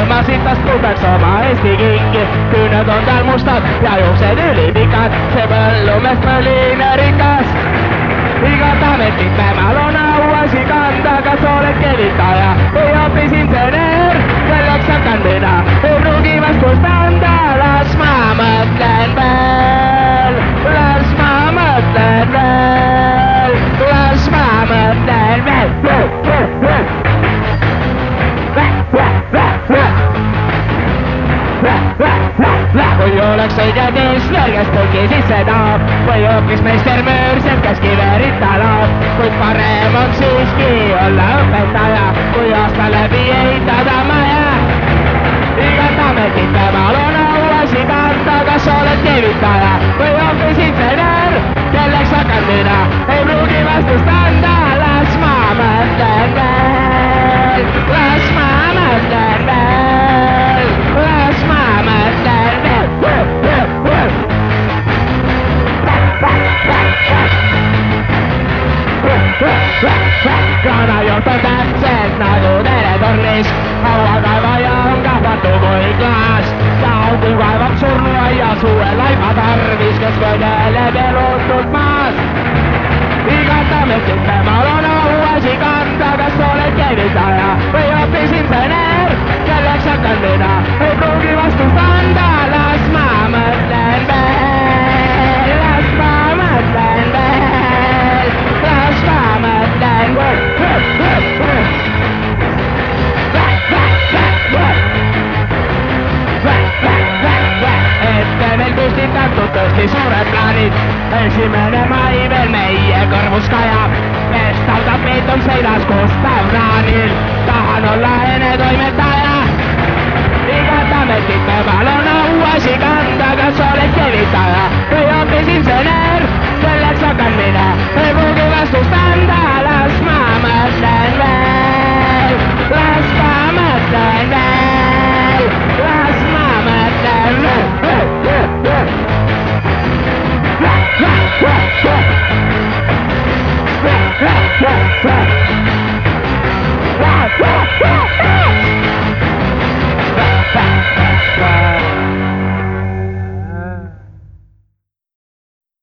ma sitast kutaks oma Eesti kingi. Küüned on tal mustad ja juuksed ülipikad, see põllumees põline rikas. Igat ametit temal on auasi kanda, kas oled kevitaja või hoopis insener. Selleks hakkan mina, ei pruugi vastust anda, las ma mõtlen veel, las ma mõtlen veel, las ma mõtlen veel. Kui oleks õige tiis, vergest tõlgi sisse taab või hoopis meister Müürsepp, kes kiverit talab. Kuid parem on siiski olla õpetaja, kui aasta läbi ehitada maja. Igat ametit temal on auasi kanda, kas oled kevitaja või hoopis insener. Selleks hakkan mina, ei pruugi vastust anda, las ma mõtlen veel, las ma mõtlen veel, las ma mõtlen veel. Kanajoont on täpselt nagu teletornis, hauakaevaja on kahvatu kui klaas. Ja augu kaevab surnuaias uue laiba tarvis, kes kõneleb elutult maas. Igat ametit temal on auasi kanda, kas oled kevitaja või hoopis insener. Selleks hakkan mina, ei pruugi vastust anda, las ma mõtlen veel, las ma mõtlen veel, las ma mõtlen veel. Ette meil püstitatud tõesti suured plaanid, 1. mai veel meie kõrvus kajab. Vestalda Peeton seinas Gustav Raani